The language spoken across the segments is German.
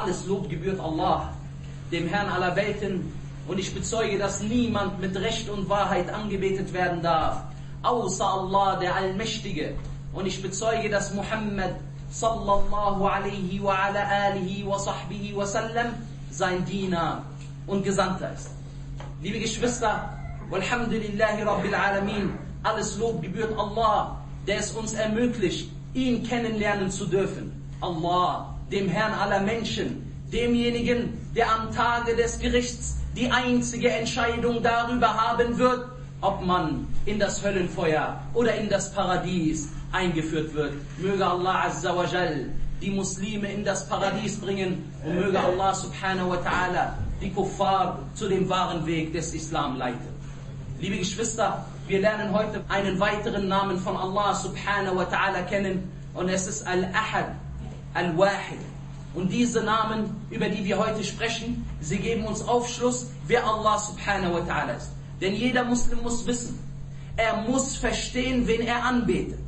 Alles Lob gebührt Allah, dem Herrn aller Welten, und ich bezeuge, dass niemand mit Recht und Wahrheit angebetet werden darf, außer Allah, der Allmächtige. Und ich bezeuge, dass Muhammad sallallahu alaihi wa ala alihi wa sahbihi wa sallam sein Diener und Gesandter ist. Liebe Geschwister, walhamdulillahi rabbil alamin, alles Lob gebührt Allah, der es uns ermöglicht, ihn kennenlernen zu dürfen. Allah, dem Herrn aller Menschen, demjenigen, der am Tage des Gerichts die einzige Entscheidung darüber haben wird, ob man in das Höllenfeuer oder in das Paradies eingeführt wird. Möge Allah Azza wa Jal die Muslime in das Paradies bringen und möge Allah subhanahu wa ta'ala die Kuffar zu dem wahren Weg des Islam leiten. Liebe Geschwister, wir lernen heute einen weiteren Namen von Allah subhanahu wa ta'ala kennen, und es ist Al-Ahad, Al-Wahid. Und diese Namen, über die wir heute sprechen, sie geben uns Aufschluss, wer Allah subhanahu wa ta'ala ist. Denn jeder Muslim muss wissen, er muss verstehen, wen er anbetet.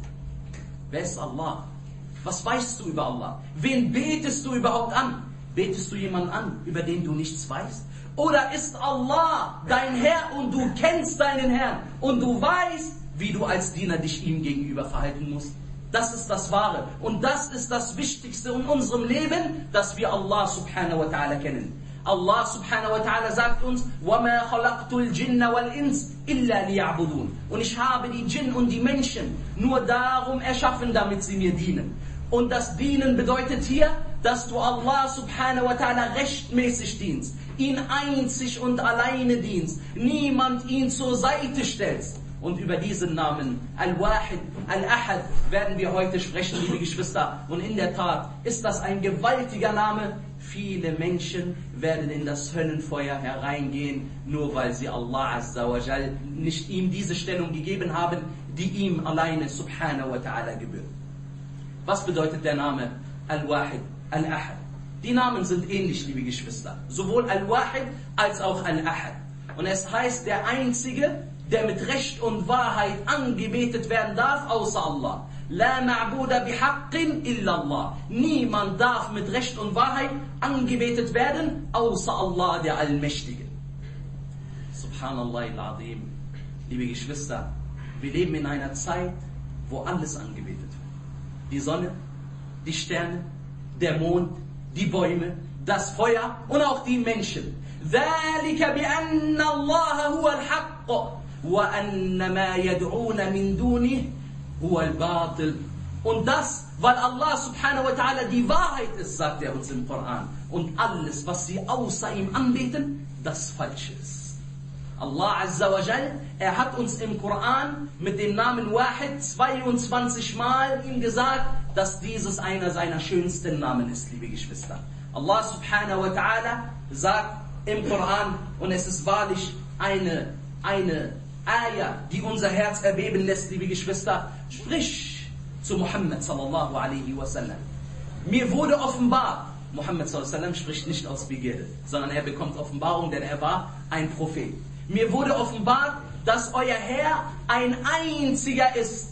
Wer ist Allah? Was weißt du über Allah? Wen betest du überhaupt an? Betest du jemanden an, über den du nichts weißt? Oder ist Allah dein Herr und du kennst deinen Herrn und du weißt, wie du als Diener dich ihm gegenüber verhalten musst? Das ist das Wahre und das ist das Wichtigste in unserem Leben, dass wir Allah subhanahu wa ta'ala kennen. Allah subhanahu wa ta'ala sagt uns, وَمَا خَلَقْتُ الْجِنَّ وَالْإِنسِ إِلَّا لِيَعْبُدُونَ. Und ich habe die Djinn und die Menschen nur darum erschaffen, damit sie mir dienen. Und das Dienen bedeutet hier, dass du Allah subhanahu wa ta'ala rechtmäßig dienst, ihn einzig und alleine dienst, niemand ihn zur Seite stellst. Und über diesen Namen, Al-Wahid, Al-Ahad, werden wir heute sprechen, liebe Geschwister. Und in der Tat ist das ein gewaltiger Name. Viele Menschen werden in das Höllenfeuer hereingehen, nur weil sie Allah Azza wa Jal nicht ihm diese Stellung gegeben haben, die ihm alleine subhanahu wa ta'ala gebührt. Was bedeutet der Name Al-Wahid, Al-Ahad? Die Namen sind ähnlich, liebe Geschwister. Sowohl Al-Wahid als auch Al-Ahad. Und es heißt, der Einzige, der mit Recht und Wahrheit angebetet werden darf, außer Allah. La ma'buda bihaqqin illa Allah. Niemand darf mit Recht und Wahrheit angebetet werden, außer Allah, der Allmächtige. Subhanallah al-Azim. Liebe Geschwister, wir leben in einer Zeit, wo alles angebetet wird. Die Sonne, die Sterne, der Mond, die Bäume, das Feuer und auch die Menschen. ذَلِكَ بِأَنَّ اللَّهَ هُوَ الْحَقُّ وَأَنَّ مَا يَدْعُونَ مِن دُونِهِ هُوَ الْبَاطِلُ. Und das, weil Allah subhanahu wa ta'ala die Wahrheit ist, sagt er uns im Koran. Und alles, was sie außer ihm anbeten, das Falsche ist. Allah Azza wa Jal, er hat uns im Koran mit dem Namen Wahid 22 Mal ihm gesagt, dass dieses einer seiner schönsten Namen ist, liebe Geschwister. Allah subhanahu wa ta'ala sagt im Koran, und es ist wahrlich eine Ayah, die unser Herz erbeben lässt, liebe Geschwister, sprich zu Muhammad sallallahu alaihi wasallam. Mir wurde offenbart, Muhammad sallallahu alaihi wasallam spricht nicht aus Begierde, sondern er bekommt Offenbarung, denn er war ein Prophet. Mir wurde offenbart, dass euer Herr ein einziger ist.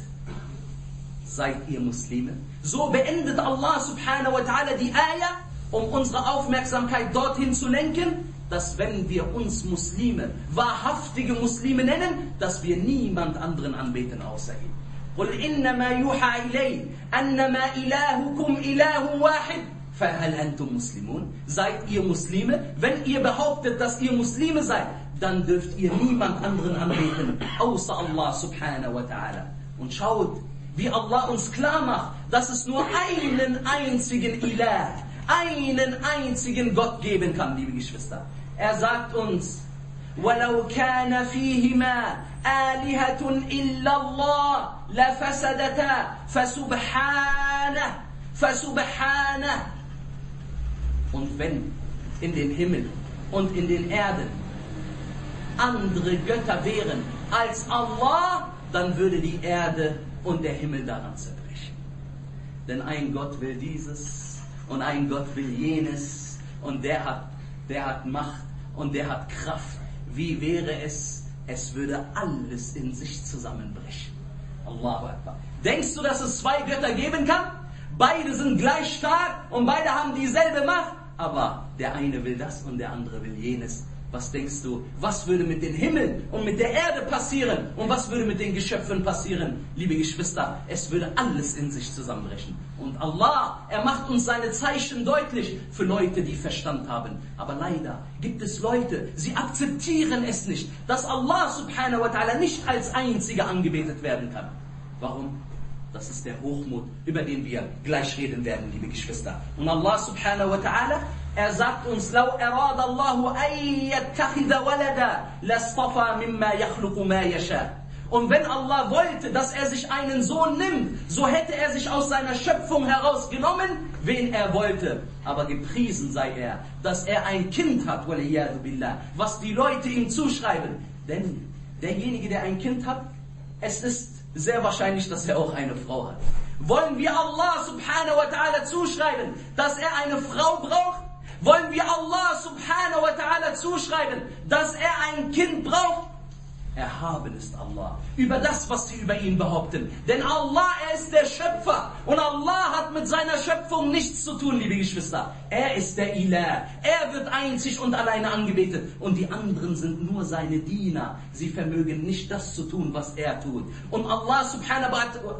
Seid ihr Muslime? So beendet Allah subhanahu wa ta'ala die Ayah, um unsere Aufmerksamkeit dorthin zu lenken, dass wenn wir uns Muslime, wahrhaftige Muslime nennen, dass wir niemand anderen anbeten außer ihm. قُلْ إِنَّمَا يُوحَى إِلَيْهِ أَنَّمَا إِلَهُكُمْ إِلَهٌ وَاحِدٌ فَهَلْ أَنْتُمْ مُسْلِمُونَ. Seid ihr Muslime? Wenn ihr behauptet, dass ihr Muslime seid, dann dürft ihr niemand anderen anbeten, außer Allah subhanahu wa ta'ala. Und schaut, wie Allah uns klar macht, dass es nur einen einzigen Ilah, einen einzigen Gott geben kann, liebe Geschwister. Er sagt uns, وَلَوْ كَانَ فِيهِمَا آلِهَةٌ إِلَّا اللَّهُ لَفَسَدَتَا فَسُبْحَانَهُ. Und wenn in den Himmel und in den Erden andere Götter wären als Allah, dann würde die Erde und der Himmel daran zerbrechen. Denn ein Gott will dieses und ein Gott will jenes und der hat Macht und der hat Kraft. Wie wäre es würde alles in sich zusammenbrechen. Allahu Akbar. Denkst du, dass es zwei Götter geben kann? Beide sind gleich stark und beide haben dieselbe Macht? aber der eine will das und der andere will jenes. Was denkst du, was würde mit den Himmeln und mit der Erde passieren? Und was würde mit den Geschöpfen passieren? Liebe Geschwister, es würde alles in sich zusammenbrechen. Und Allah, er macht uns seine Zeichen deutlich für Leute, die Verstand haben. Aber leider gibt es Leute, sie akzeptieren es nicht, dass Allah subhanahu wa ta'ala nicht als einziger angebetet werden kann. Warum? Das ist der Hochmut, über den wir gleich reden werden, liebe Geschwister. Und Allah subhanahu wa ta'ala, er sagt uns, لَوْ أَرَادَ اللَّهُ أَن يَتَّخِذَ وَلَدًا لَاسْطَفَى مِمَّا يَخْلُقُ مَا يَشَاءُ. Und wenn Allah wollte, dass er sich einen Sohn nimmt, so hätte er sich aus seiner Schöpfung herausgenommen, wen er wollte. Aber gepriesen sei er, dass er ein Kind hat, وَلِيَّاذُ بِاللَّهِ, was die Leute ihm zuschreiben. Denn derjenige, der ein Kind hat, es ist sehr wahrscheinlich, dass er auch eine Frau hat. Wollen wir Allah subhanahu wa ta'ala zuschreiben, dass er eine Frau braucht? Wollen wir Allah subhanahu wa ta'ala zuschreiben, dass er ein Kind braucht? Erhaben ist Allah über das, was sie über ihn behaupten. Denn Allah, er ist der Schöpfer. Und Allah hat mit seiner Schöpfung nichts zu tun, liebe Geschwister. Er ist der Ilah. Er wird einzig und alleine angebetet. Und die anderen sind nur seine Diener. Sie vermögen nicht das zu tun, was er tut. Und Allah subhanahu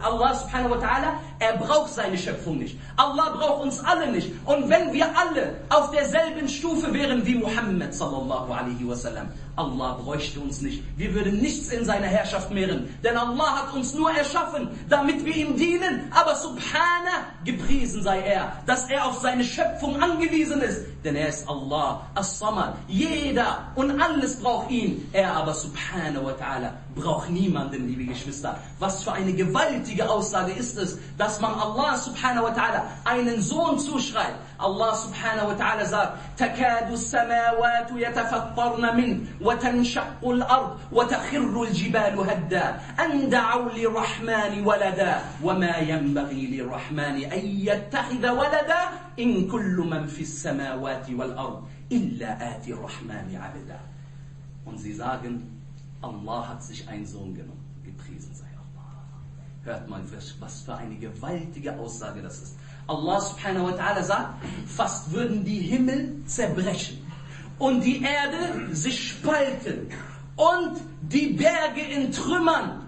wa ta'ala, er braucht seine Schöpfung nicht. Allah braucht uns alle nicht. Und wenn wir alle auf derselben Stufe wären wie Muhammad sallallahu alaihi wasallam, Allah bräuchte uns nicht. Wir würden nichts in seiner Herrschaft mehren. Denn Allah hat uns nur erschaffen, damit wir ihm dienen. Aber subhana, gepriesen sei er, dass er auf seine Schöpfung angewiesen ist. Denn er ist Allah, As-Samad. Jeder und alles braucht ihn. Er aber subhanahu wa ta'ala braucht niemanden, liebe Geschwister. Was für eine gewaltige Aussage ist es, dass man Allah subhanahu wa ta'ala einen Sohn zuschreibt. Allah subhanahu wa ta'ala sagt, تَكَادُ السَّمَاوَاتُ يَتَفَطَّرْنَ مِنْ وَتَنْشَقُّ الْأَرْضُ وَتَخِرُّ الْجِبَالُ هَدًّا أَنْ دَعَوْا لِلرَّحْمَنِ وَلَدًا وَمَا يَنْبَغِي لِلرَّحْمَنِ أَنْ يَتَّخِذَ وَلَدًا إِنْ كُلُّ مَنْ فِي السَّمَاوَاتِ وَالْأَرْضِ إِلَّا آتِي الرَّحْمَنِ عَبْدًا. Und sie sagen, Allah hat sich einen Sohn genommen. Gepriesen sei Allah. Hört mal, was für eine gewaltige Aussage das ist. Allah subhanahu wa ta'ala sagt, fast würden die Himmel zerbrechen und die Erde sich spalten und die Berge in Trümmern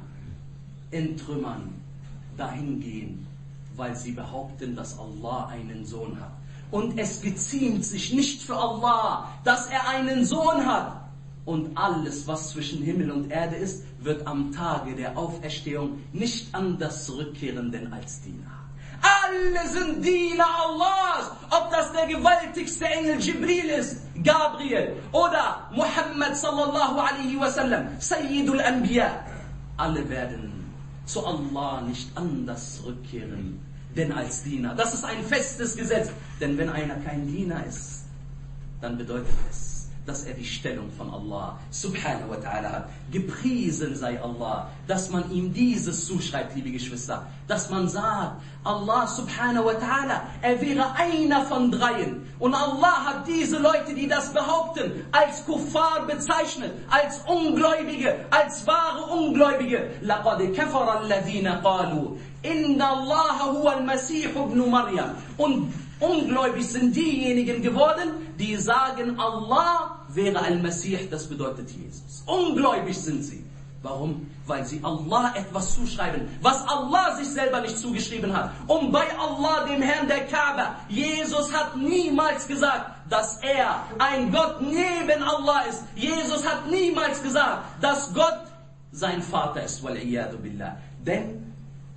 dahin gehen, weil sie behaupten, dass Allah einen Sohn hat. Und es geziemt sich nicht für Allah, dass er einen Sohn hat. Und alles, was zwischen Himmel und Erde ist, wird am Tage der Auferstehung nicht anders zurückkehren, denn als Diener. Alle sind Diener Allahs, ob das der gewaltigste Engel Jibril ist, Gabriel, oder Muhammad sallallahu alaihi wasallam, Sayyidul Anbiya. Alle werden zu Allah nicht anders zurückkehren, denn als Diener. Das ist ein festes Gesetz, denn wenn einer kein Diener ist, dann bedeutet es, dass er die Stellung von Allah subhanahu wa ta'ala hat. Gepriesen sei Allah, dass man ihm dieses zuschreibt, liebe Geschwister. Dass man sagt, Allah subhanahu wa ta'ala, er wäre einer von dreien. Und Allah hat diese Leute, die das behaupten, als Kuffar bezeichnet, als Ungläubige, als wahre Ungläubige. لَقَدْ كَفَرَ الَّذِينَ قَالُوا إِنَّ اللَّهَ هُوَ الْمَسِيحُ ابْنُ مَرْيَمَ. Und ungläubig sind diejenigen geworden, die sagen, Allah wäre Al-Masih, das bedeutet Jesus. Ungläubig sind sie. Warum? Weil sie Allah etwas zuschreiben, was Allah sich selber nicht zugeschrieben hat. Und bei Allah, dem Herrn der Kaaba, Jesus hat niemals gesagt, dass er ein Gott neben Allah ist. Jesus hat niemals gesagt, dass Gott sein Vater ist. وَالْعِيَاذُ بِاللَّهِ. Denn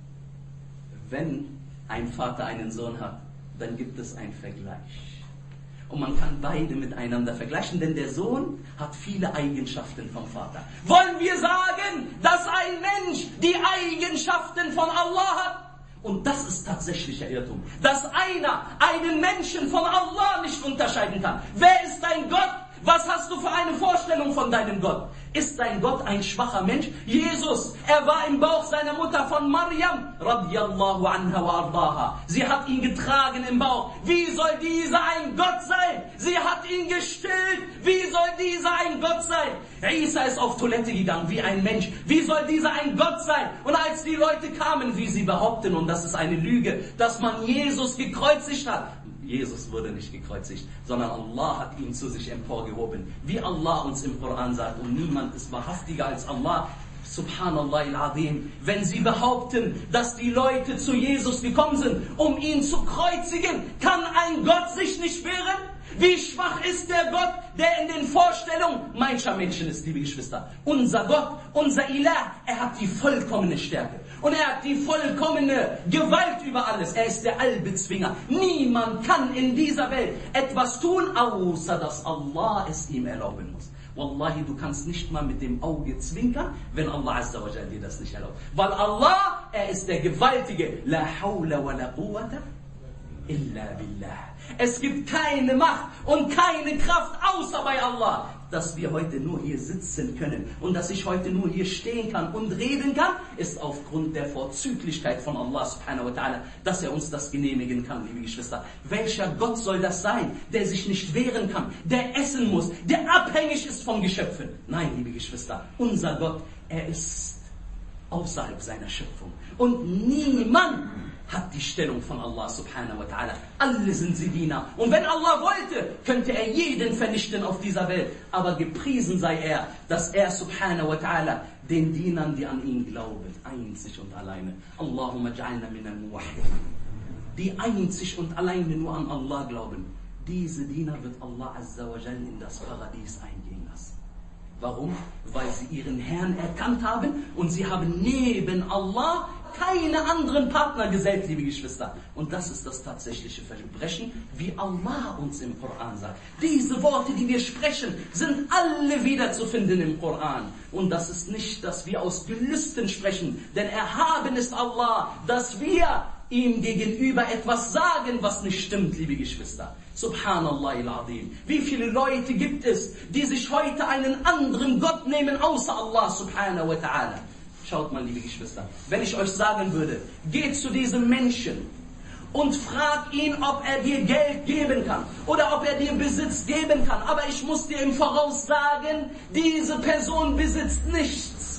wenn ein Vater einen Sohn hat, dann gibt es einen Vergleich. Und man kann beide miteinander vergleichen, denn der Sohn hat viele Eigenschaften vom Vater. Wollen wir sagen, dass ein Mensch die Eigenschaften von Allah hat? Und das ist tatsächlicher Irrtum. Dass einer einen Menschen von Allah nicht unterscheiden kann. Wer ist dein Gott? Was hast du für eine Vorstellung von deinem Gott? Ist dein Gott ein schwacher Mensch? Jesus, er war im Bauch seiner Mutter von Maryam, radiyallahu anha wa ardaha. Sie hat ihn getragen im Bauch. Wie soll dieser ein Gott sein? Sie hat ihn gestillt. Wie soll dieser ein Gott sein? Isa ist auf Toilette gegangen wie ein Mensch. Wie soll dieser ein Gott sein? Und als die Leute kamen, wie sie behaupten, und das ist eine Lüge, dass man Jesus gekreuzigt hat. Jesus wurde nicht gekreuzigt, sondern Allah hat ihn zu sich emporgehoben. Wie Allah uns im Koran sagt, und niemand ist wahrhaftiger als Allah. Subhanallah al-Azim. Wenn sie behaupten, dass die Leute zu Jesus gekommen sind, um ihn zu kreuzigen, kann ein Gott sich nicht wehren? Wie schwach ist der Gott, der in den Vorstellungen mancher Menschen ist, liebe Geschwister. Unser Gott, unser Ilah, er hat die vollkommene Stärke. Und er hat die vollkommene Gewalt über alles. Er ist der Allbezwinger. Niemand kann in dieser Welt etwas tun, außer dass Allah es ihm erlauben muss. Wallahi, du kannst nicht mal mit dem Auge zwinkern, wenn Allah Azza wa Jalla dir das nicht erlaubt. Weil Allah, er ist der Gewaltige. La hawla wa la quwwata illa billah. Es gibt keine Macht und keine Kraft außer bei Allah. Dass wir heute nur hier sitzen können und dass ich heute nur hier stehen kann und reden kann, ist aufgrund der Vorzüglichkeit von Allah subhanahu wa ta'ala, dass er uns das genehmigen kann, liebe Geschwister. Welcher Gott soll das sein, der sich nicht wehren kann, der essen muss, der abhängig ist von Geschöpfen? Nein, liebe Geschwister, unser Gott, er ist außerhalb seiner Schöpfung. Und niemand hat die Stellung von Allah subhanahu wa ta'ala. Alle sind sie Diener. Und wenn Allah wollte, könnte er jeden vernichten auf dieser Welt. Aber gepriesen sei er, dass er subhanahu wa ta'ala den Dienern, die an ihn glauben, einzig und alleine, Allahumma ja'alna minal muwahhidin, die einzig und alleine nur an Allah glauben, diese Diener wird Allah Azza wa Jal in das Paradies eingehen lassen. Warum? Weil sie ihren Herrn erkannt haben und sie haben neben Allah keine anderen Partner gesellt, liebe Geschwister. Und das ist das tatsächliche Verbrechen, wie Allah uns im Koran sagt. Diese Worte, die wir sprechen, sind alle wiederzufinden im Koran. Und das ist nicht, dass wir aus Gelüsten sprechen, denn erhaben ist Allah, dass wir ihm gegenüber etwas sagen, was nicht stimmt, liebe Geschwister. Subhanallah al-Azim. Wie viele Leute gibt es, die sich heute einen anderen Gott nehmen, außer Allah subhanahu wa ta'ala? Schaut mal, liebe Geschwister, wenn ich euch sagen würde, geht zu diesem Menschen und frag ihn, ob er dir Geld geben kann oder ob er dir Besitz geben kann. Aber ich muss dir im Voraus sagen, diese Person besitzt nichts.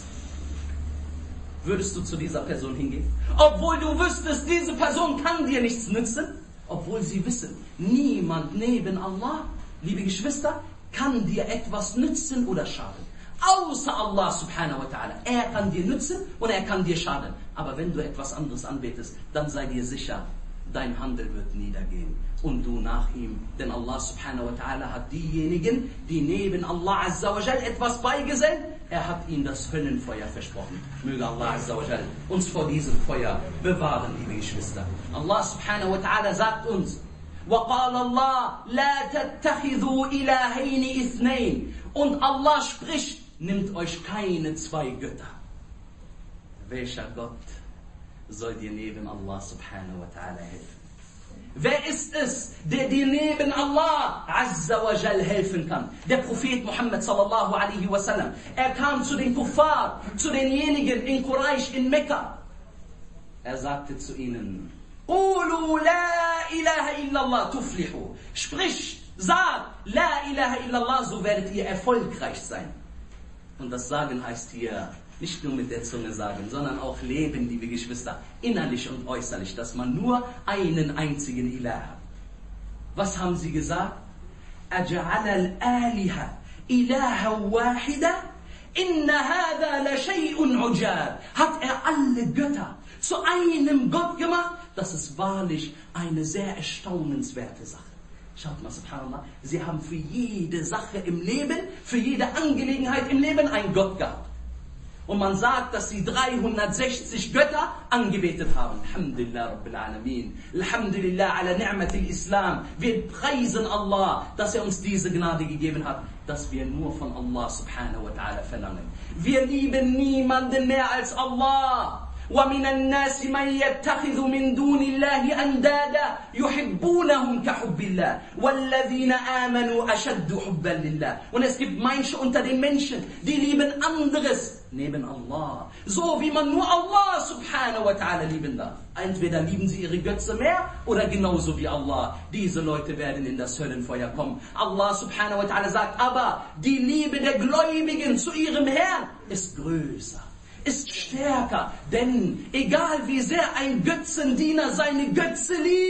Würdest du zu dieser Person hingehen? Obwohl du wüsstest, diese Person kann dir nichts nützen? Obwohl sie wissen, niemand neben Allah, liebe Geschwister, kann dir etwas nützen oder schaden. Außer Allah subhanahu wa ta'ala. Er kann dir nützen und er kann dir schaden. Aber wenn du etwas anderes anbetest, dann sei dir sicher, dein Handel wird niedergehen. Und du nach ihm. Denn Allah subhanahu wa ta'ala hat diejenigen, die neben Allah azza wa jal etwas beigesellt, er hat ihnen das Höllenfeuer versprochen. Möge Allah azza wa jal uns vor diesem Feuer bewahren, liebe Geschwister. Allah subhanahu wa ta'ala sagt uns, وَقَالَ اللَّهُ لَا تَتَّخِذُوا إِلَهَيْنِ إِثْنَيْنِ. Und Allah spricht, nimmt euch keine zwei Götter. Welcher Gott soll dir neben Allah subhanahu wa ta'ala helfen? Wer ist es, der dir neben Allah Azza wa Jal helfen kann? Der Prophet Muhammad sallallahu alaihi wasallam. Er kam zu den Kuffar, zu denjenigen in Quraysh, in Mekka. Er sagte zu ihnen, قُولُوا لَا إِلَهَ إِلَّا اللَّهُ تُفْلِحُوا. Sprich, sag, La ilaha illallah, so werdet ihr erfolgreich sein. Und das Sagen heißt hier nicht nur mit der Zunge sagen, sondern auch leben, liebe Geschwister, innerlich und äußerlich, dass man nur einen einzigen Ilah hat. Was haben sie gesagt? أَجَعَلَ الْآلِهَ إِلَهًا وَاحِدًا إِنَّ هَذَا لَشَيْءٌ عُجَابٌ. Hat er alle Götter zu einem Gott gemacht? Das ist wahrlich eine sehr erstaunenswerte Sache. Schaut mal, subhanallah, sie haben für jede Sache im Leben, für jede Angelegenheit im Leben einen Gott gehabt. Und man sagt, dass sie 360 Götter angebetet haben. Alhamdulillah Rabbil Alameen. Alhamdulillah ala ni'matil Islam. Wir preisen Allah, dass er uns diese Gnade gegeben hat, dass wir nur von Allah subhanahu wa ta'ala verlangen. Wir lieben niemanden mehr als Allah. وَمِنَ النَّاسِ مَنْ يَتَّخِذُ مِنْ دُونِ اللَّهِ أَنْدَادًا يُحِبُّونَهُمْ كَحُبِّ اللَّهِ وَالَّذِينَ آمَنُوا أَشَدُّ حُبًّا لِلَّهِ. Und es gibt manche unter den Menschen, die lieben anderes neben Allah. So wie man nur Allah subhanahu wa ta'ala lieben darf. Entweder lieben sie ihre Götze mehr oder genauso wie Allah. Diese Leute werden in das Höllenfeuer kommen. Allah subhanahu wa ta'ala sagt, aber die Liebe der Gläubigen zu ihrem Herrn ist größer, ist stärker, denn egal wie sehr ein Götzendiener seine Götze liebt,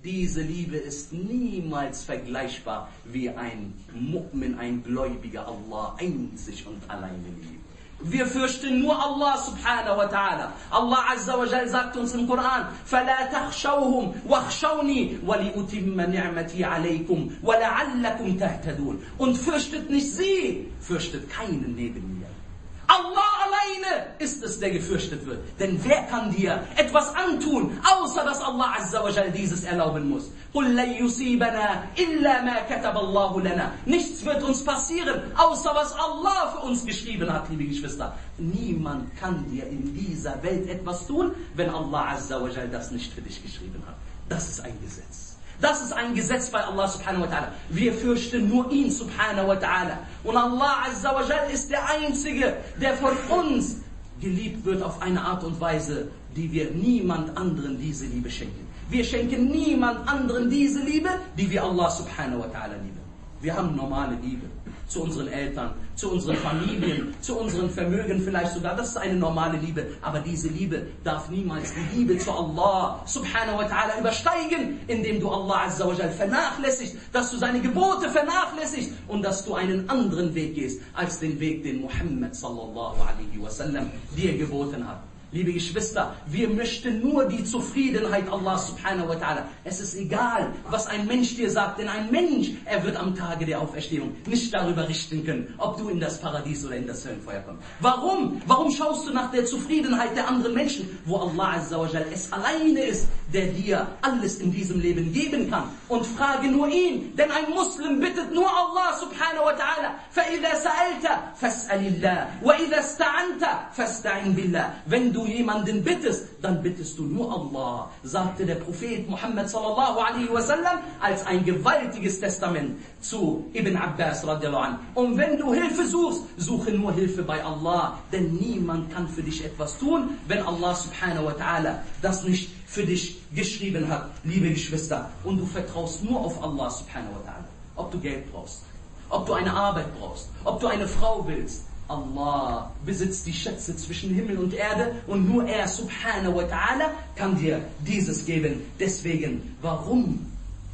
Diese Liebe ist niemals vergleichbar wie ein Mu'min, ein Gläubiger Allah einzig und alleine liebt. Wir fürchten nur Allah subhanahu wa ta'ala. Allah azza wa jal sagt uns im Koran, فَلَا تَخْشَوْهُمْ وَخْشَوْنِي وَلِأُتِمَّ نِعْمَتِي عَلَيْكُمْ وَلَعَلَّكُمْ تَهْتَدُونَ. Und fürchtet nicht sie, fürchtet keinen neben mir. Allah alleine ist es, der gefürchtet wird. Denn wer kann dir etwas antun, außer dass Allah azza wa jal dieses erlauben muss? قُلْ لَنْ يُصِيبَنَا إِلَّا مَا كَتَبَ اللَّهُ لَنَا. Nichts wird uns passieren, außer was Allah für uns geschrieben hat, liebe Geschwister. Niemand kann dir in dieser Welt etwas tun, wenn Allah azza wa jal das nicht für dich geschrieben hat. Das ist ein Gesetz. Das ist ein Gesetz bei Allah subhanahu wa ta'ala. Wir fürchten nur ihn subhanahu wa ta'ala. Und Allah azza wa jal ist der Einzige, der von uns geliebt wird auf eine Art und Weise, die wir niemand anderen diese Liebe schenken. Wir schenken niemand anderen diese Liebe, die wir Allah subhanahu wa ta'ala lieben. Wir haben normale Liebe zu unseren Eltern, zu unseren Familien, zu unseren Vermögen vielleicht sogar. Das ist eine normale Liebe. Aber diese Liebe darf niemals die Liebe zu Allah subhanahu wa ta'ala übersteigen, indem du Allah azza wa jal vernachlässigst, dass du seine Gebote vernachlässigst und dass du einen anderen Weg gehst, als den Weg, den Muhammad sallallahu alaihi wasallam dir geboten hat. Liebe Geschwister, wir möchten nur die Zufriedenheit Allah subhanahu wa ta'ala. Es ist egal, was ein Mensch dir sagt, denn ein Mensch, er wird am Tage der Auferstehung nicht darüber richten können, ob du in das Paradies oder in das Höllenfeuer kommst. Warum? Warum schaust du nach der Zufriedenheit der anderen Menschen, wo Allah azza wa jal es alleine ist, der dir alles in diesem Leben geben kann? Und frage nur ihn, denn ein Muslim bittet nur Allah subhanahu wa ta'ala. فَإِذَا سَأَلْتَ فَاسْأَلِ اللَّهِ وَإِذَا اسْتَعَنْتَ فَاسْتَعِنْ بِاللَّهِ. Wenn du jemanden bittest, dann bittest du nur Allah, sagte der Prophet Muhammad sallallahu alaihi wasallam als ein gewaltiges Testament zu Ibn Abbas radiallahu anh. Und wenn du Hilfe suchst, suche nur Hilfe bei Allah, denn niemand kann für dich etwas tun, wenn Allah subhanahu wa ta'ala das nicht für dich geschrieben hat, liebe Geschwister. Und du vertraust nur auf Allah subhanahu wa ta'ala. Ob du Geld brauchst, ob du eine Arbeit brauchst, ob du eine Frau willst. Allah besitzt die Schätze zwischen Himmel und Erde und nur er subhanahu wa ta'ala kann dir dieses geben. Deswegen, warum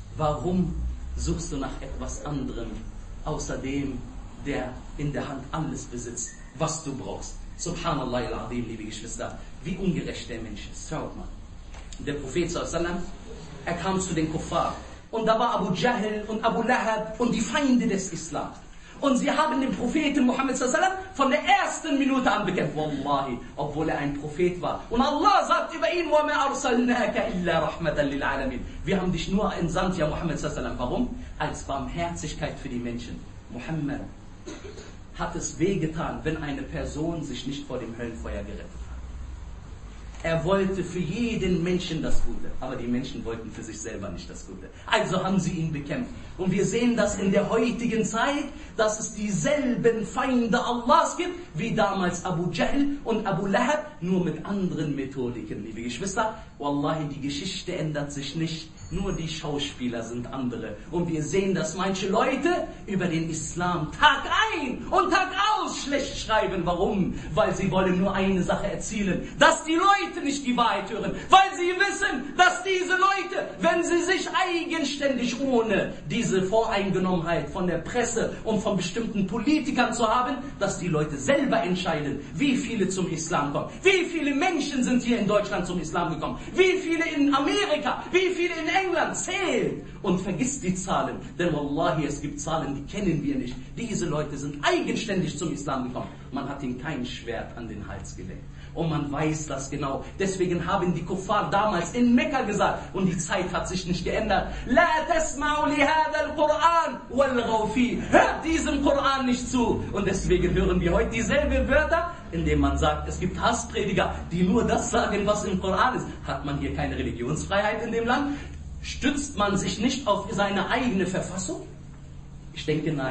suchst du nach etwas anderem, außer dem, der in der Hand alles besitzt, was du brauchst? Subhanallah al-Azim, liebe Geschwister, wie ungerecht der Mensch ist. Schaut mal, der Prophet sallallahu alaihi wasallam, er kam zu den Kuffar und da war Abu Jahl und Abu Lahab und die Feinde des Islam. Und sie haben den Propheten Muhammad sallallahu alaihi wasallam von der ersten Minute an bekämpft. Wallahi, obwohl er ein Prophet war. Und Allah sagt über ihn, وَمَا أَرْسَلْنَاكَ إِلَّا رَحْمَةً لِلْعَالَمِينَ. Wir haben dich nur entsandt, ja Muhammad sallallahu alaihi wasallam. Warum? Als Barmherzigkeit für die Menschen. Muhammad hat es wehgetan, wenn eine Person sich nicht vor dem Höllenfeuer gerettet hat. Er wollte für jeden Menschen das Gute, aber die Menschen wollten für sich selber nicht das Gute. Also haben sie ihn bekämpft. Und wir sehen das in der heutigen Zeit, dass es dieselben Feinde Allahs gibt, wie damals Abu Jahl und Abu Lahab, nur mit anderen Methodiken. Liebe Geschwister, Wallahi, die Geschichte ändert sich nicht, nur die Schauspieler sind andere. Und wir sehen, dass manche Leute über den Islam Tag ein und Tag aus schlecht schreiben. Warum? Weil sie wollen nur eine Sache erzielen, dass die Leute nicht die Wahrheit hören. Weil sie wissen, dass diese Leute, wenn sie sich eigenständig ohne diese Voreingenommenheit von der Presse und von bestimmten Politikern zu haben, dass die Leute selber entscheiden, wie viele zum Islam kommen. Wie viele Menschen sind hier in Deutschland zum Islam gekommen? Wie viele in Amerika? Wie viele in England? Zählt und vergisst die Zahlen. Denn Wallahi, es gibt Zahlen, die kennen wir nicht. Diese Leute sind eigenständig zum Islam gekommen. Man hat ihnen kein Schwert an den Hals gelegt. Und man weiß das genau. Deswegen haben die Kuffar damals in Mekka gesagt, und die Zeit hat sich nicht geändert, La tasma'u li hadha al-Qur'an walghaw fi. Hört diesem Koran nicht zu. Und deswegen hören wir heute dieselben Wörter, indem man sagt, es gibt Hassprediger, die nur das sagen, was im Koran ist. Hat man hier keine Religionsfreiheit in dem Land? Stützt man sich nicht auf seine eigene Verfassung? Ich denke, nein.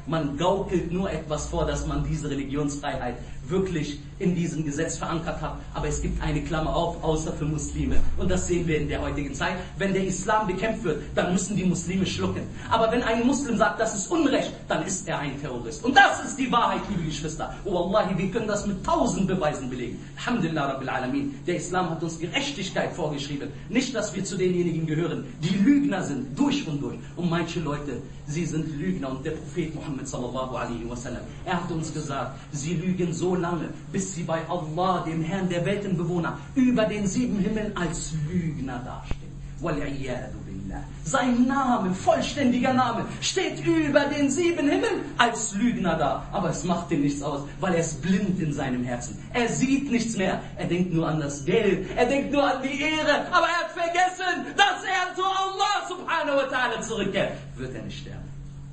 Man gaukelt nur etwas vor, dass man diese Religionsfreiheit wirklich in diesem Gesetz verankert hat. Aber es gibt eine Klammer auf, außer für Muslime. Und das sehen wir in der heutigen Zeit. Wenn der Islam bekämpft wird, dann müssen die Muslime schlucken. Aber wenn ein Muslim sagt, das ist Unrecht, dann ist er ein Terrorist. Und das ist die Wahrheit, liebe Geschwister. Oh Wallahi, wir können das mit 1000 Beweisen belegen. Alhamdulillah Rabbil Alamin. Der Islam hat uns Gerechtigkeit vorgeschrieben. Nicht, dass wir zu denjenigen gehören, die Lügner sind, durch und durch. Und manche Leute, sie sind Lügner. Und der Prophet Muhammad sallallahu alaihi wasallam, er hat uns gesagt, sie lügen so lange, bis sie bei Allah, dem Herrn der Weltenbewohner, über den 7 Himmeln als Lügner dastehen. Wal'iyadu billah. Sein Name, vollständiger Name, steht über den 7 Himmeln als Lügner da. Aber es macht ihm nichts aus, weil er ist blind in seinem Herzen. Er sieht nichts mehr. Er denkt nur an das Geld. Er denkt nur an die Ehre. Aber er hat vergessen, dass er zu Allah subhanahu wa ta'ala zurückkehrt. Wird er nicht sterben.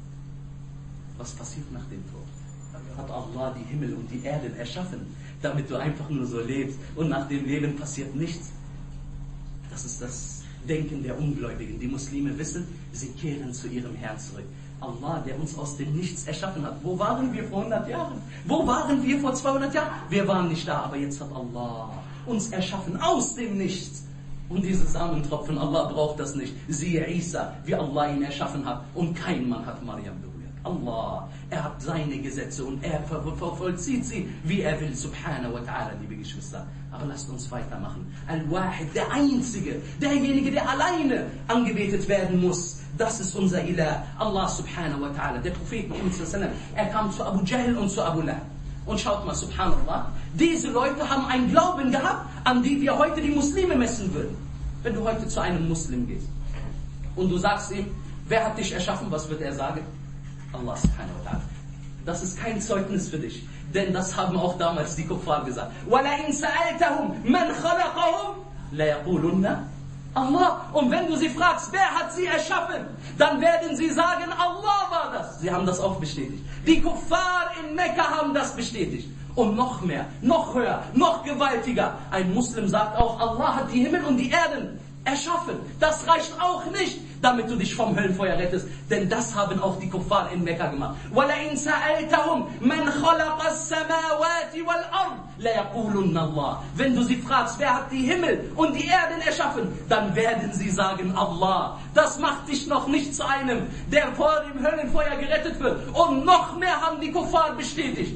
Was passiert nach dem Tod? Hat Allah die Himmel und die Erde erschaffen, damit du einfach nur so lebst und nach dem Leben passiert nichts. Das ist das Denken der Ungläubigen. Die Muslime wissen, sie kehren zu ihrem Herrn zurück. Allah, der uns aus dem Nichts erschaffen hat. Wo waren wir vor 100 Jahren? Wo waren wir vor 200 Jahren? Wir waren nicht da, aber jetzt hat Allah uns erschaffen aus dem Nichts. Und diese Samentropfen, Allah braucht das nicht. Siehe Isa, wie Allah ihn erschaffen hat. Und kein Mann hat Maryam berührt. Allah, er hat seine Gesetze und er vollzieht sie, wie er will, subhanahu wa ta'ala, liebe Geschwister. Aber lasst uns weitermachen. Al-Wahid, der Einzige, derjenige, der alleine angebetet werden muss, das ist unser Ilah, Allah subhanahu wa ta'ala. Der Prophet Muhammad sallallahu alaihi wasallam, er kam zu Abu Jahl und zu Abu Lahab. Und schaut mal, subhanallah, diese Leute haben einen Glauben gehabt, an die wir heute die Muslime messen würden. Wenn du heute zu einem Muslim gehst und du sagst ihm, wer hat dich erschaffen, was wird er sagen? Allah subhanahu wa ta'ala. Das ist kein Zeugnis für dich. Denn das haben auch damals die Kuffar gesagt. وَلَئِنْ سَأَلْتَهُمْ مَنْ خَلَقَهُمْ لَيَقُولُنَّ Allah. Und wenn du sie fragst, wer hat sie erschaffen, dann werden sie sagen, Allah war das. Sie haben das auch bestätigt. Die Kuffar in Mekka haben das bestätigt. Und noch mehr, noch höher, noch gewaltiger. Ein Muslim sagt auch, Allah hat die Himmel und die Erden erschaffen. Das reicht auch nicht, damit du dich vom Höllenfeuer rettest. Denn das haben auch die Kuffar in Mekka gemacht. وَلَئِنْ سَأَلْتَهُمْ مَنْ خَلَقَ السَّمَاوَاتِ وَالْأَرْضِ لَيَقُولُنَّ اللَّهِ. Wenn du sie fragst, wer hat die Himmel und die Erden erschaffen, dann werden sie sagen, Allah. Das macht dich noch nicht zu einem, der vor dem Höllenfeuer gerettet wird. Und noch mehr haben die Kuffar bestätigt.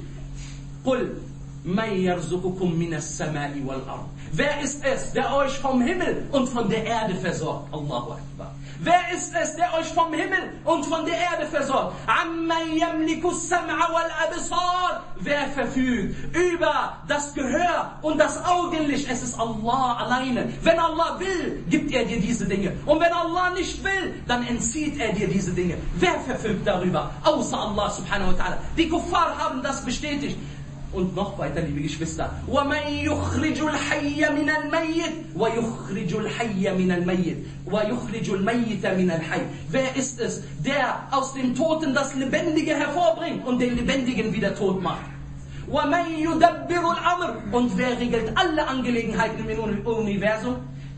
قُلْ مَنْ يَرْزُقُكُمْ مِنَ السَّمَاءِ وَالْأَرْضِ. Wer ist es, der euch vom Himmel und von der Erde versorgt? Allahu Akbar. Wer ist es, der euch vom Himmel und von der Erde versorgt? عَمَّنْ يَمْلِكُ السَّمْعَ وَالْأَبْصَارِ. Wer verfügt über das Gehör und das Augenlicht? Es ist Allah alleine. Wenn Allah will, gibt er dir diese Dinge. Und wenn Allah nicht will, dann entzieht er dir diese Dinge. Wer verfügt darüber? Außer Allah subhanahu wa ta'ala. Die Kuffar haben das bestätigt. Und noch weiter, liebe Geschwister. وَمَنْ يُخْرِجُ الْحَيَّ مِنَ الْمَيِّتِ وَيُخْرِجُ الْحَيَّ مِنَ الْمَيِّتِ وَيُخْرِجُ الْمَيِّتَ مِنَ الْحَيِّ. Wer ist es, der aus dem Toten das Lebendige hervorbringt und den Lebendigen wieder tot macht? وَمَنْ يُدَبِّرُ الْأَمْرِ. Und wer regelt alle Angelegenheiten im Universum?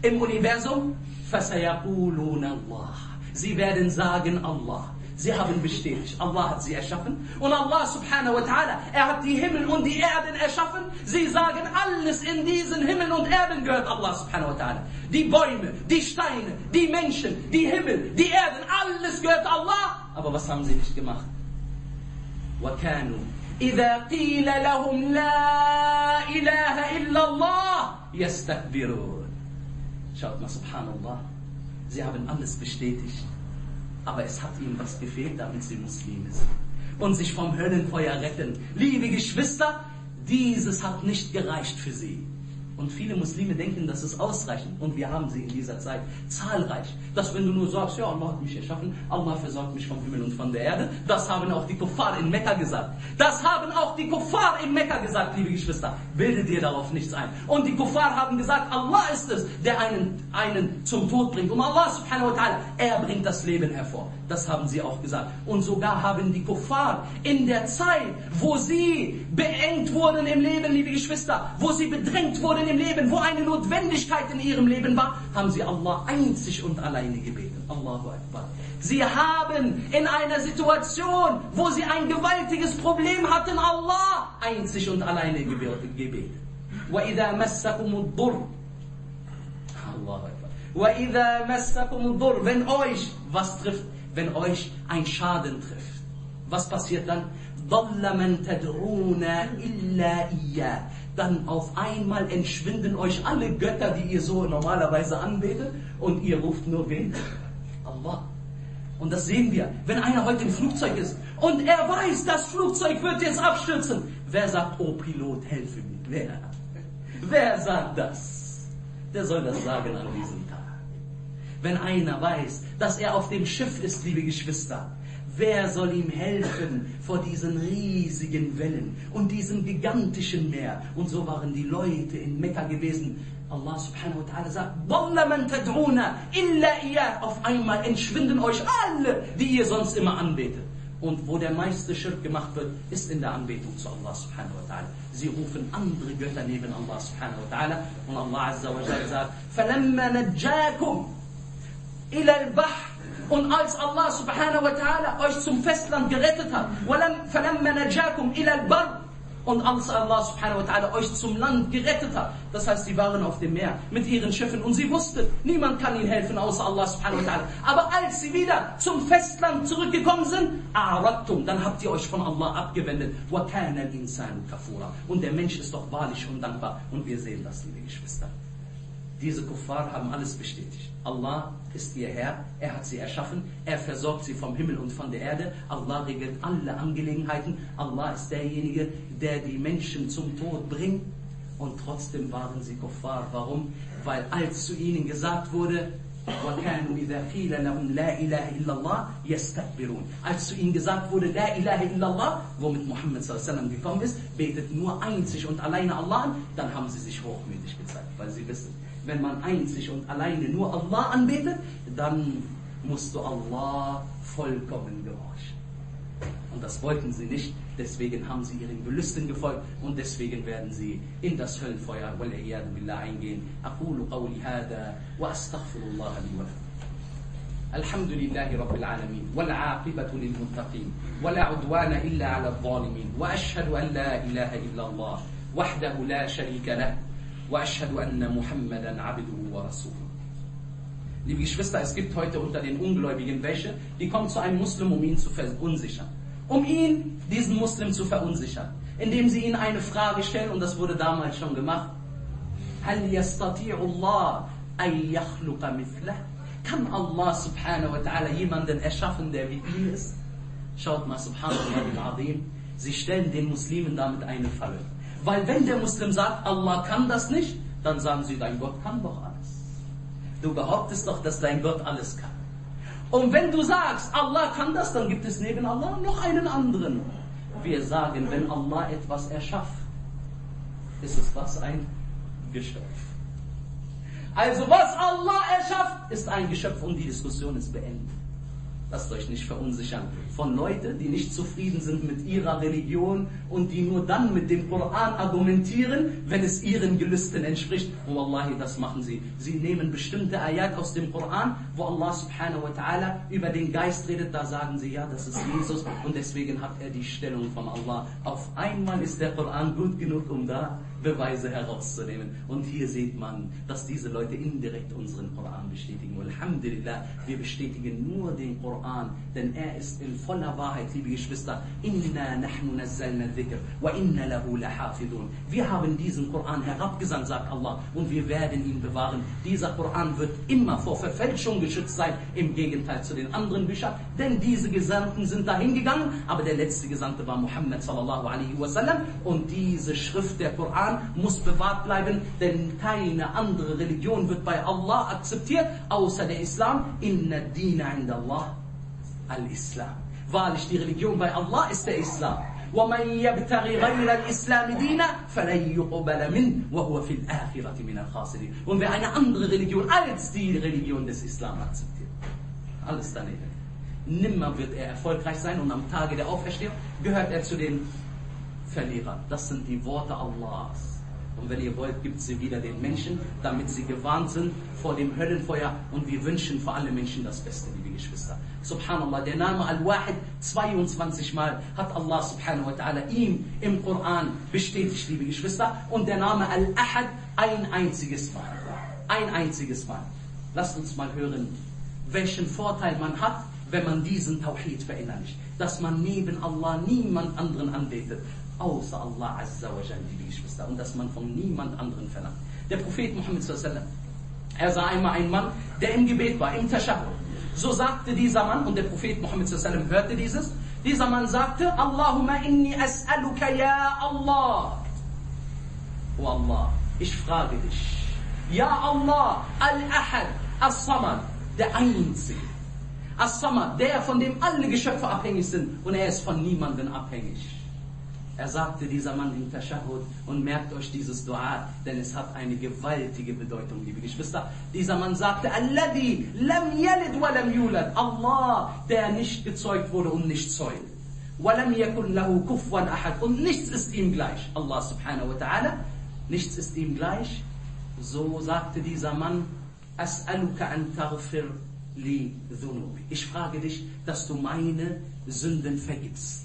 فَسَيَقُولُونَ اللَّهِ. Sie werden sagen, Allah. Sie haben bestätigt, Allah hat sie erschaffen. Und Allah subhanahu wa ta'ala, er hat die Himmel und die Erden erschaffen. Sie sagen, alles in diesen Himmel und Erden gehört Allah subhanahu wa ta'ala. Die Bäume, die Steine, die Menschen, die Himmel, die Erden, alles gehört Allah. Aber was haben sie nicht gemacht? وَكَانُوا إِذَا قِيلَ لَهُمْ لَا إِلَهَ إِلَّا اللَّهِ يَسْتَكْبِرُونَ. Schaut mal, subhanallah. Sie haben alles bestätigt. Aber es hat ihnen was gefehlt, damit sie Muslime sind und sich vom Höllenfeuer retten. Liebe Geschwister, dieses hat nicht gereicht für sie. Und viele Muslime denken, das ist ausreichend. Und wir haben sie in dieser Zeit zahlreich. Dass wenn du nur sagst, ja, Allah hat mich erschaffen, Allah versorgt mich vom Himmel und von der Erde. Das haben auch die Kuffar in Mekka gesagt. Das haben auch die Kuffar in Mekka gesagt, liebe Geschwister. Bilde dir darauf nichts ein. Und die Kuffar haben gesagt, Allah ist es, der einen zum Tod bringt. Und Allah subhanahu wa ta'ala, er bringt das Leben hervor. Das haben sie auch gesagt. Und sogar haben die Kuffar in der Zeit, wo sie beengt wurden im Leben, liebe Geschwister, wo sie bedrängt wurden haben im Leben, wo eine Notwendigkeit in ihrem Leben war, haben sie Allah einzig und alleine gebeten. Allahu Akbar. Sie haben in einer Situation, wo sie ein gewaltiges Problem hatten, Allah einzig und alleine gebeten. وَإِذَا مَسَّكُمُ الضُّرُّ Allahu Akbar. وَإِذَا مَسَّكُمُ الضُّرُّ Wenn euch was trifft, wenn euch ein Schaden trifft, was passiert dann? ضَلَّ مَنْ تَدْعُونَ إِلَّا إِيَّاهُ Dann auf einmal entschwinden euch alle Götter, die ihr so normalerweise anbetet, und ihr ruft nur wen? Allah. Und das sehen wir, wenn einer heute im Flugzeug ist und er weiß, das Flugzeug wird jetzt abstürzen. Wer sagt, oh Pilot, helfe mir? Wer sagt das? Der soll das sagen an diesem Tag. Wenn einer weiß, dass er auf dem Schiff ist, liebe Geschwister, wer soll ihm helfen vor diesen riesigen Wellen und diesem gigantischen Meer? Und so waren die Leute in Mekka gewesen. Allah subhanahu wa ta'ala sagt, ضَلَّ مَنْ تَدْعُونَ إِلَّا إِيَّاهُ Auf einmal entschwinden euch alle, die ihr sonst immer anbetet. Und wo der meiste Schritt gemacht wird, ist in der Anbetung zu Allah subhanahu wa ta'ala. Sie rufen andere Götter neben Allah subhanahu wa ta'ala. Und Allah azza wa jalla sagt, فَلَمَّا نَجَّاكُمْ إِلَى الْبَحْرِ Und als Allah subhanahu wa ta'ala euch zum Festland gerettet hat, فَلَمَّا نَجَّاكُمْ إِلَى الْبَرِّ Und als Allah subhanahu wa ta'ala euch zum Land gerettet hat, das heißt, sie waren auf dem Meer mit ihren Schiffen und sie wussten, niemand kann ihnen helfen außer Allah subhanahu wa ta'ala. Aber als sie wieder zum Festland zurückgekommen sind, a'radtum, dann habt ihr euch von Allah abgewendet. وَكَانَ الْإِنسَانُ كَفُورًا Und der Mensch ist doch wahrlich undankbar. Und wir sehen das, liebe Geschwister. Diese Kuffar haben alles bestätigt. Allah ist ihr Herr, er hat sie erschaffen, er versorgt sie vom Himmel und von der Erde, Allah regelt alle Angelegenheiten, Allah ist derjenige, der die Menschen zum Tod bringt, und trotzdem waren sie Kuffar. Warum? Weil als zu ihnen gesagt wurde, وَكَانُوا إِذَا قِيلَ لَهُمْ لَا إِلَهَ إِلَّا اللَّهِ يَسْتَكْبِرُونَ Als zu ihnen gesagt wurde, La ilaha illallah, womit Muhammad sallallahu alaihi wasallam gekommen ist, betet nur einzig und alleine Allah an, dann haben sie sich hochmütig gezeigt, weil sie wissen, wenn man einzig und alleine nur Allah anbetet, dann musst du Allah vollkommen gehorchen. Und das wollten sie nicht, deswegen haben sie ihren Gelüsten gefolgt und deswegen werden sie in das Höllenfeuer wal-iyadu billah eingehen. Aqulu qawli hada wa astaghfirullah li wa lakum. Alhamdulillahi rabbil alamin wal aqibatu lil muttaqin wa la udwana illa ala adh-dhalimin wa ashhadu an la ilaha illa Allah wahdahu la sharika lahu wa ashhadu anna Muhammadan abduhu wa rasuluhu. Liebe Geschwister, es gibt heute unter den Ungläubigen welche, die kommen zu einem Muslim, um ihn zu verunsichern. Um ihn, diesen Muslim, zu verunsichern. Indem sie ihn eine Frage stellen, und das wurde damals schon gemacht. هَلْ يَسْتَطِيعُ اللَّهُ أَنْ يَخْلُقَ مِثْلَهُ Kann Allah subhanahu wa ta'ala jemanden erschaffen, der wie ihn ist? Schaut mal, subhanallah al-azim. Sie stellen den Muslimen damit eine Falle. Weil wenn der Muslim sagt, Allah kann das nicht, dann sagen sie, dein Gott kann doch alles. Du behauptest doch, dass dein Gott alles kann. Und wenn du sagst, Allah kann das, dann gibt es neben Allah noch einen anderen. Wir sagen, wenn Allah etwas erschafft, ist es was? Ein Geschöpf. Also was Allah erschafft, ist ein Geschöpf und die Diskussion ist beendet. Lasst euch nicht verunsichern von Leuten, die nicht zufrieden sind mit ihrer Religion und die nur dann mit dem Koran argumentieren, wenn es ihren Gelüsten entspricht. Und Wallahi, das machen sie. Sie nehmen bestimmte Ayat aus dem Koran, wo Allah subhanahu wa ta'ala über den Geist redet. Da sagen sie, ja, das ist Jesus und deswegen hat er die Stellung von Allah. Auf einmal ist der Koran gut genug, um da Beweise herauszunehmen. Und hier sieht man, dass diese Leute indirekt unseren Koran bestätigen. Alhamdulillah, wir bestätigen nur den Koran, denn er ist in voller Wahrheit, liebe Geschwister. Inna nahnu nazzalna dhikr wa inna lahu lahafidun. Wir haben diesen Koran herabgesandt, sagt Allah, und wir werden ihn bewahren. Dieser Koran wird immer vor Verfälschung geschützt sein, im Gegenteil zu den anderen Büchern, denn diese Gesandten sind dahin gegangen, aber der letzte Gesandte war Muhammad sallallahu alaihi wasallam, und diese Schrift, der Koran, muss bewahrt bleiben, denn keine andere Religion wird bei Allah akzeptiert, außer der Islam. Inna ad-dina 'inda Allah al-Islam. Wahrlich, die Religion bei Allah ist der Islam. وَمَنْ يَبْتَغِ غَيْرَ الْإِسْلَامِ دِينًا فَلَنْ يُقْبَلَ مِنْهُ وَهُوَ فِي الْآخِرَةِ مِنَ الْخَاسِرِينَ Und wer eine andere Religion als die Religion des Islam akzeptiert, alles daneben. Nimmer wird er erfolgreich sein und am Tage der Auferstehung gehört er zu den Verlierern. Das sind die Worte Allahs. Und wenn ihr wollt, gibt sie wieder den Menschen, damit sie gewarnt sind vor dem Höllenfeuer. Und wir wünschen für alle Menschen das Beste, liebe Geschwister. Subhanallah, der Name Al-Wahid 22 Mal hat Allah subhanahu wa ta'ala ihm im Koran bestätigt, liebe Geschwister. Und der Name Al-Ahad ein einziges Mal. Ein einziges Mal. Lasst uns mal hören, welchen Vorteil man hat, wenn man diesen Tawhid verinnerlicht. Dass man neben Allah niemand anderen anbetet, außer Allah Azza wa Jal, liebe Geschwister. Und dass man von niemand anderen verlangt. Der Prophet Muhammad sallallahu alaihi wasallam, er sah einmal einen Mann, der im Gebet war, im Tashahhud. So sagte dieser Mann, und der Prophet Muhammad sallallahu alaihi wasallam hörte dieses, dieser Mann sagte, Allahumma inni as'aluka ya Allah. Oh Allah, ich frage dich. Ja Allah, Al-Ahad, As-Samad, der Einzige. As-Samad, der von dem alle Geschöpfe abhängig sind und er ist von niemandem abhängig. Er sagte dieser Mann im Tashahhud, und merkt euch dieses Dua, denn es hat eine gewaltige Bedeutung, liebe Geschwister. Dieser Mann sagte, Alladhi lam yalid wa lam yulad. Allah, der nicht gezeugt wurde und nicht zeugt. Wa lam yakun lahu kufuwan ahad. Und nichts ist ihm gleich. Allah subhanahu wa ta'ala, nichts ist ihm gleich. So sagte dieser Mann, As'aluka an taghfir li dhunubi. Ich frage dich, dass du meine Sünden vergibst.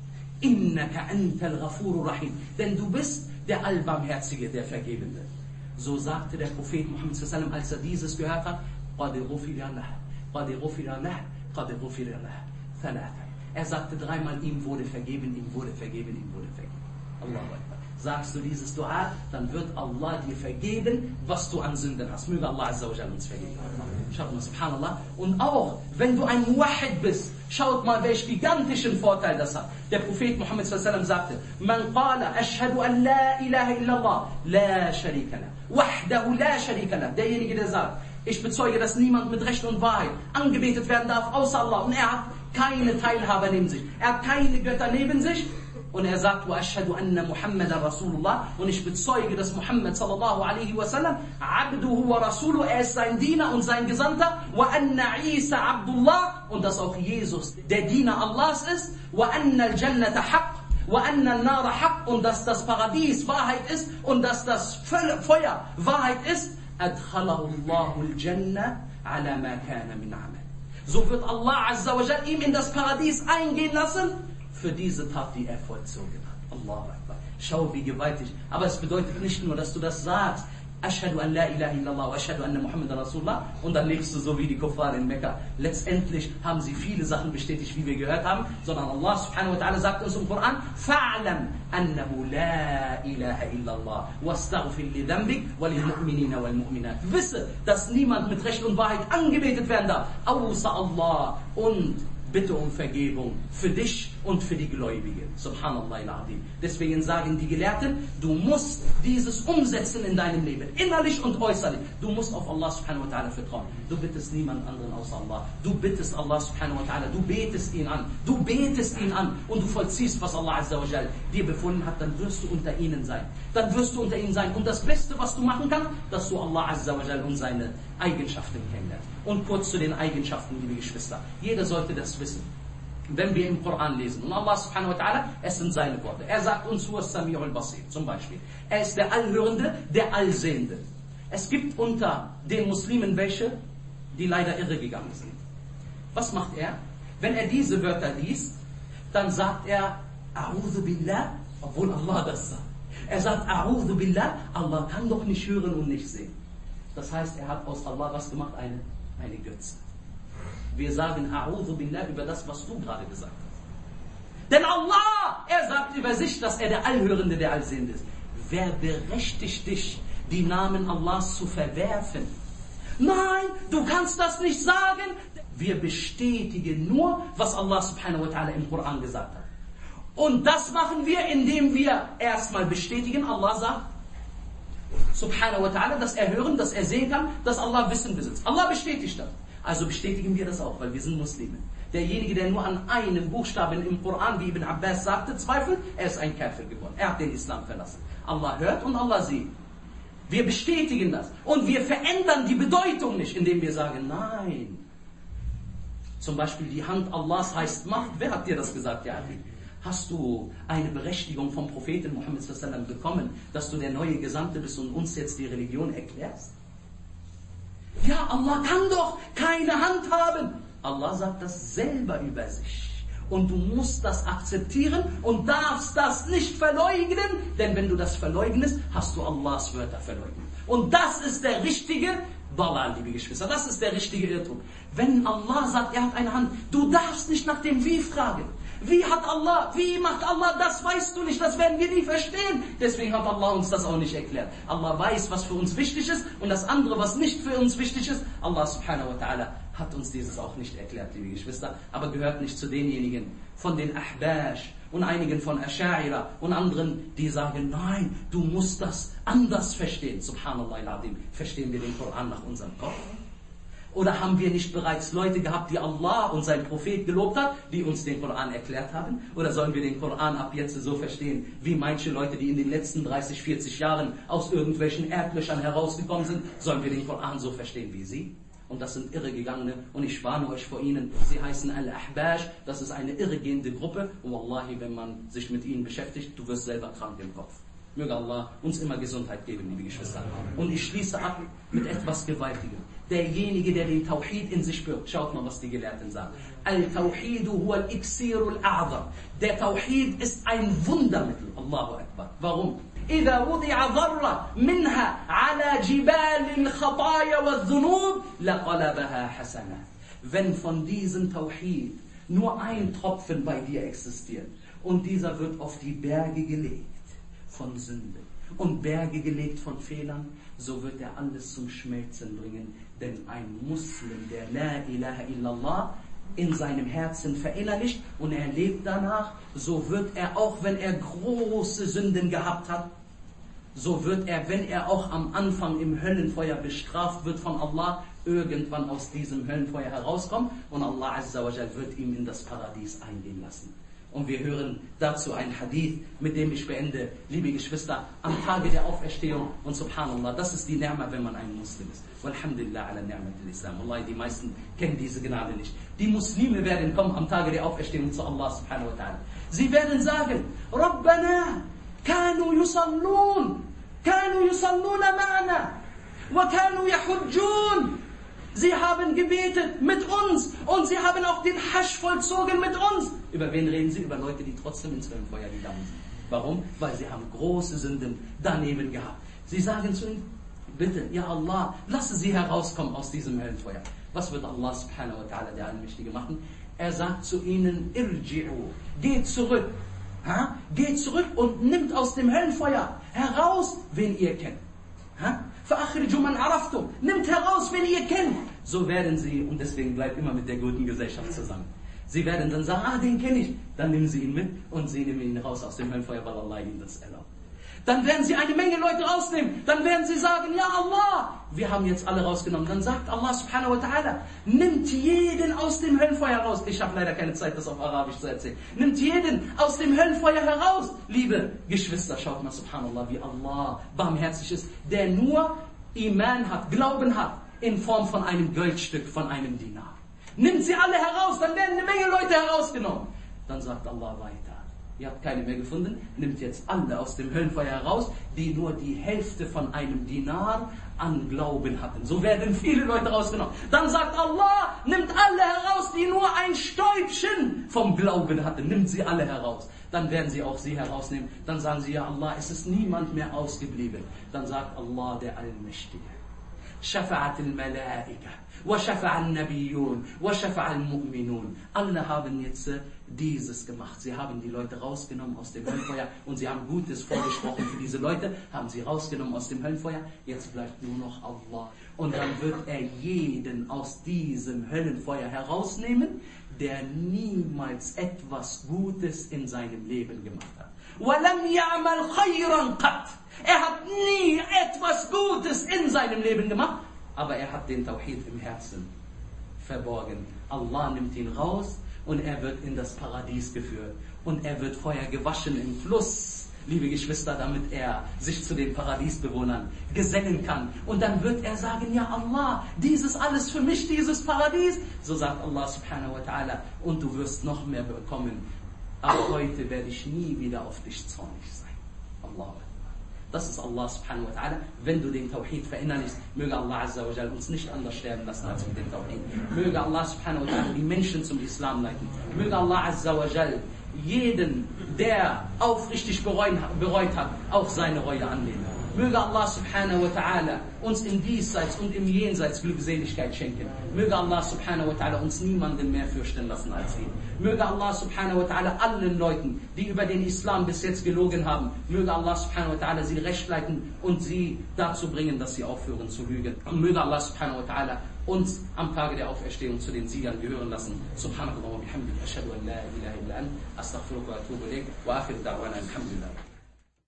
Innaka antal ghafurur rahim. Denn du bist der Allbarmherzige, der Vergebende. So sagte der Prophet Muhammad sallallahu alaihi wasallam, als er dieses gehört hat, Qad ghufira lah, Qad ghufira lah, Qad ghufira lah. Thalatha. Er sagte dreimal, ihm wurde vergeben, ihm wurde vergeben, ihm wurde vergeben. Allahu Akbar. Sagst du dieses Dua, dann wird Allah dir vergeben, was du an Sünden hast. Möge Allah Azza wa Jalla uns vergeben. Schaut mal, subhanallah. Und auch, wenn du ein Muwahhid bist, schaut mal, welch gigantischen Vorteil das hat. Der Prophet Muhammad sallallahu alaihi wasallam sagte, Man qala ashhadu an la ilaha illallah, la sharika lah, wahdahu la sharika lah. Derjenige, der sagt, ich bezeuge, dass niemand mit Recht und Wahrheit angebetet werden darf, außer Allah. Und er hat keine Teilhaber neben sich. Er hat keine Götter neben sich. Und er sagt, wa ashhadu anna Muhammadan Rasulullah, und ich bezeuge, dass Muhammad sallallahu alaihi wasallam abduhu wa rasuluhu, er ist sein Diener und sein Gesandter, wa anna Isa Abdullah, und dass auch Jesus der Diener Allahs ist, wa anna al-Jannata haqq, wa anna al-Nara haqq, und dass das Paradies Wahrheit ist und dass das Feuer Wahrheit ist, adkhalahu Allahu al-Jannah ala ma kana min amal. So wird Allah Azza wa Jalla ihm in das Paradies eingehen lassen, für diese Tat, die er vollzogen hat. Allahu Akbar. Schau, wie gewaltig. Aber es bedeutet nicht nur, dass du das sagst, Ashhadu an la ilaha illallah wa ashhadu anna Muhammadan Rasulullah, und dann lebst du so wie die Kuffar in Mekka. Letztendlich haben sie viele Sachen bestätigt, wie wir gehört haben, sondern Allah subhanahu wa ta'ala sagt uns im Koran, Fa'alam annahu la ilaha illallah wastaghfir li dhanbik wa lil mu'minina wal mu'minat. Wisse, dass niemand mit Recht und Wahrheit angebetet werden darf, außer Allah, und bitte um Vergebung für dich und für die Gläubigen. Subhanallah al-Azim. Deswegen sagen die Gelehrten, du musst dieses umsetzen in deinem Leben, innerlich und äußerlich. Du musst auf Allah subhanahu wa ta'ala vertrauen. Du bittest niemand anderen außer Allah. Du bittest Allah subhanahu wa ta'ala. Du betest ihn an. Du betest ihn an und du vollziehst, was Allah Azza wa Jal dir befohlen hat, dann wirst du unter ihnen sein. Dann wirst du unter ihnen sein. Und das Beste, was du machen kannst, dass du Allah Azza wa Jal und seine Eigenschaften kennenlernst. Und kurz zu den Eigenschaften, liebe Geschwister. Jeder sollte das wissen. Wenn wir im Koran lesen, und Allah subhanahu wa ta'ala, es sind seine Worte. Er sagt uns, Huwa Sami'ul Basir, zum Beispiel. Er ist der Allhörende, der Allsehende. Es gibt unter den Muslimen welche, die leider irregegangen sind. Was macht er? Wenn er diese Wörter liest, dann sagt er, A'udhu Billah, obwohl Allah das sagt. Er sagt, A'udhu Billah, Allah kann doch nicht hören und nicht sehen. Das heißt, er hat aus Allah was gemacht? Eine Götze. Wir sagen A'udhu Billah über das, was du gerade gesagt hast. Denn Allah, er sagt über sich, dass er der Allhörende, der Allsehende ist. Wer berechtigt dich, die Namen Allahs zu verwerfen? Nein, du kannst das nicht sagen. Wir bestätigen nur, was Allah subhanahu wa ta'ala im Koran gesagt hat. Und das machen wir, indem wir erstmal bestätigen, Allah sagt, subhanahu wa ta'ala, dass er hören, dass er sehen kann, dass Allah Wissen besitzt. Allah bestätigt das. Also bestätigen wir das auch, weil wir sind Muslime. Derjenige, der nur an einem Buchstaben im Koran, wie Ibn Abbas sagte, zweifelt, er ist ein Kafir geworden. Er hat den Islam verlassen. Allah hört und Allah sieht. Wir bestätigen das. Und wir verändern die Bedeutung nicht, indem wir sagen, nein. Zum Beispiel die Hand Allahs heißt Macht. Wer hat dir das gesagt, ja? Hast du eine Berechtigung vom Propheten Muhammad sallallahu alaihi wasallam bekommen, dass du der neue Gesandte bist und uns jetzt die Religion erklärst? Ja, Allah kann doch keine Hand haben. Allah sagt das selber über sich. Und du musst das akzeptieren und darfst das nicht verleugnen, denn wenn du das verleugnest, hast du Allahs Wörter verleugnet. Und das ist der richtige Dalal, liebe Geschwister, das ist der richtige Irrtum. Wenn Allah sagt, er hat eine Hand, du darfst nicht nach dem Wie fragen. Wie hat Allah, wie macht Allah, das weißt du nicht, das werden wir nie verstehen. Deswegen hat Allah uns das auch nicht erklärt. Allah weiß, was für uns wichtig ist und das andere, was nicht für uns wichtig ist, Allah subhanahu wa ta'ala hat uns dieses auch nicht erklärt, liebe Geschwister, aber gehört nicht zu denjenigen von den Ahbash und einigen von Asha'ira und anderen, die sagen, nein, du musst das anders verstehen. Subhanallah al-Azim, verstehen wir den Koran nach unserem Kopf? Oder haben wir nicht bereits Leute gehabt, die Allah und sein Prophet gelobt hat, die uns den Koran erklärt haben? Oder sollen wir den Koran ab jetzt so verstehen, wie manche Leute, die in den letzten 30, 40 Jahren aus irgendwelchen Erdlöchern herausgekommen sind, sollen wir den Koran so verstehen wie sie? Und das sind Irregegangene und ich warne euch vor ihnen. Sie heißen Al-Ahbash, das ist eine irregehende Gruppe und wallahi, wenn man sich mit ihnen beschäftigt, du wirst selber krank im Kopf. Möge Allah uns immer Gesundheit geben, liebe Geschwister. Und ich schließe ab mit etwas Gewaltigem. Derjenige, der den Tawhid in sich spürt, schaut mal, was die Gelehrten sagen. Al-Tawhidu huwa al-Iksiru al-A'zam. Der Tawhid ist ein Wundermittel. Allahu Akbar. Warum? إذا وضع ذرة منها على جبال الخطايا والذنوب لقلبها حسنة. Wenn von diesem Tawhid nur ein Tropfen bei dir existiert und dieser wird auf die Berge gelegt von Sünden und Berge gelegt von Fehlern, so wird er alles zum Schmelzen bringen. Denn ein Muslim, der La ilaha illallah in seinem Herzen verinnerlicht und er lebt danach, so wird er auch, wenn er große Sünden gehabt hat, so wird er, wenn er auch am Anfang im Höllenfeuer bestraft wird von Allah, irgendwann aus diesem Höllenfeuer herauskommen und Allah Azza wa Jal wird ihm in das Paradies eingehen lassen. Und wir hören dazu ein Hadith, mit dem ich beende, liebe Geschwister, am Tage der Auferstehung. Und subhanallah, das ist die Ni'ma, wenn man ein Muslim ist. Walhamdulillah ala ni'matil Islam. Wallahi, die meisten kennen diese Gnade nicht. Die Muslime werden kommen am Tage der Auferstehung zu Allah subhanahu wa ta'ala. Sie werden sagen, Rabbana, kanu yusallun ma'ana, wa kanu yahujjun. Sie haben gebetet mit uns und sie haben auch den Hajj vollzogen mit uns. Über wen reden sie? Über Leute, die trotzdem ins Höllenfeuer gegangen sind. Warum? Weil sie haben große Sünden daneben gehabt. Sie sagen zu ihnen, bitte, ja Allah, lasse sie herauskommen aus diesem Höllenfeuer. Was wird Allah subhanahu wa ta'ala, der Allmächtige, machen? Er sagt zu ihnen, irji'u, geht zurück. Geht zurück und nimmt aus dem Höllenfeuer heraus, wen ihr kennt. فَأَخْرِجُوا مَنْ عَرَفْتُمْ. Nimmt heraus, wen ihr kennt. So werden sie, und deswegen bleibt immer mit der guten Gesellschaft zusammen. Sie werden dann sagen, den kenne ich. Dann nehmen sie ihn mit und sie nehmen ihn raus aus dem Höllenfeuer, weil Allah ihnen das erlaubt. Dann werden sie eine Menge Leute rausnehmen. Dann werden sie sagen, ja Allah, wir haben jetzt alle rausgenommen. Dann sagt Allah subhanahu wa ta'ala, nimmt jeden aus dem Höllenfeuer raus. Ich habe leider keine Zeit, das auf Arabisch zu erzählen. Nimmt jeden aus dem Höllenfeuer heraus. Liebe Geschwister, schaut mal subhanallah, wie Allah barmherzig ist, der nur Iman hat, Glauben hat, in Form von einem Goldstück, von einem Dinar. Nimmt sie alle heraus, dann werden eine Menge Leute herausgenommen. Dann sagt Allah weiter. Ihr habt keine mehr gefunden, nimmt jetzt alle aus dem Höllenfeuer heraus, die nur die Hälfte von einem Dinar an Glauben hatten. So werden viele Leute rausgenommen. Dann sagt Allah, nimmt alle heraus, die nur ein Stäubchen vom Glauben hatten. Nimmt sie alle heraus. Dann werden sie auch sie herausnehmen. Dann sagen sie, ja Allah, es ist niemand mehr ausgeblieben. Dann sagt Allah, der Allmächtige. شفعت الملائكة وشفع النبيون وشفع المؤمنون. Alle haben jetzt dieses gemacht. Sie haben die Leute rausgenommen aus dem Höllenfeuer und sie haben Gutes vorgesprochen für diese Leute, haben sie rausgenommen aus dem Höllenfeuer. Jetzt bleibt nur noch Allah. Und dann wird er jeden aus diesem Höllenfeuer herausnehmen, der niemals etwas Gutes in seinem Leben gemacht hat. وَلَمْ يَعْمَلْ خَيْرًا قَطْ. Er hat nie etwas Gutes in seinem Leben gemacht, aber er hat den Tawhid im Herzen verborgen. Allah nimmt ihn raus und er wird in das Paradies geführt. Und er wird vorher gewaschen im Fluss, liebe Geschwister, damit er sich zu den Paradiesbewohnern gesellen kann. Und dann wird er sagen, ja Allah, dieses alles für mich, dieses Paradies. So sagt Allah subhanahu wa ta'ala, und du wirst noch mehr bekommen. ab heute werde ich nie wieder auf dich zornig sein. Allah. Das ist Allah subhanahu wa ta'ala. Wenn du den Tawhid verinnerlichst, möge Allah azza wa jal uns nicht anders sterben lassen als mit dem Tawhid. Möge Allah subhanahu wa ta'ala die Menschen zum Islam leiten. Möge Allah azza wa jal jeden, der aufrichtig bereut hat, auch seine Reue annehmen. Möge Allah subhanahu wa ta'ala uns im Diesseits und im Jenseits Glückseligkeit schenken. Möge Allah subhanahu wa ta'ala uns niemanden mehr fürchten lassen als ihn. Möge Allah subhanahu wa ta'ala allen Leuten, die über den Islam bis jetzt gelogen haben, möge Allah subhanahu wa ta'ala sie recht leiten und sie dazu bringen, dass sie aufhören zu lügen. Und möge Allah subhanahu wa ta'ala uns am Tage der Auferstehung zu den Siegern gehören lassen. Subhanakallah wa bihamdik, ashhadu an la ilaha illa ant, astaghfiruka wa atubu ilayk, wa akhiru da'wana alhamdulillah.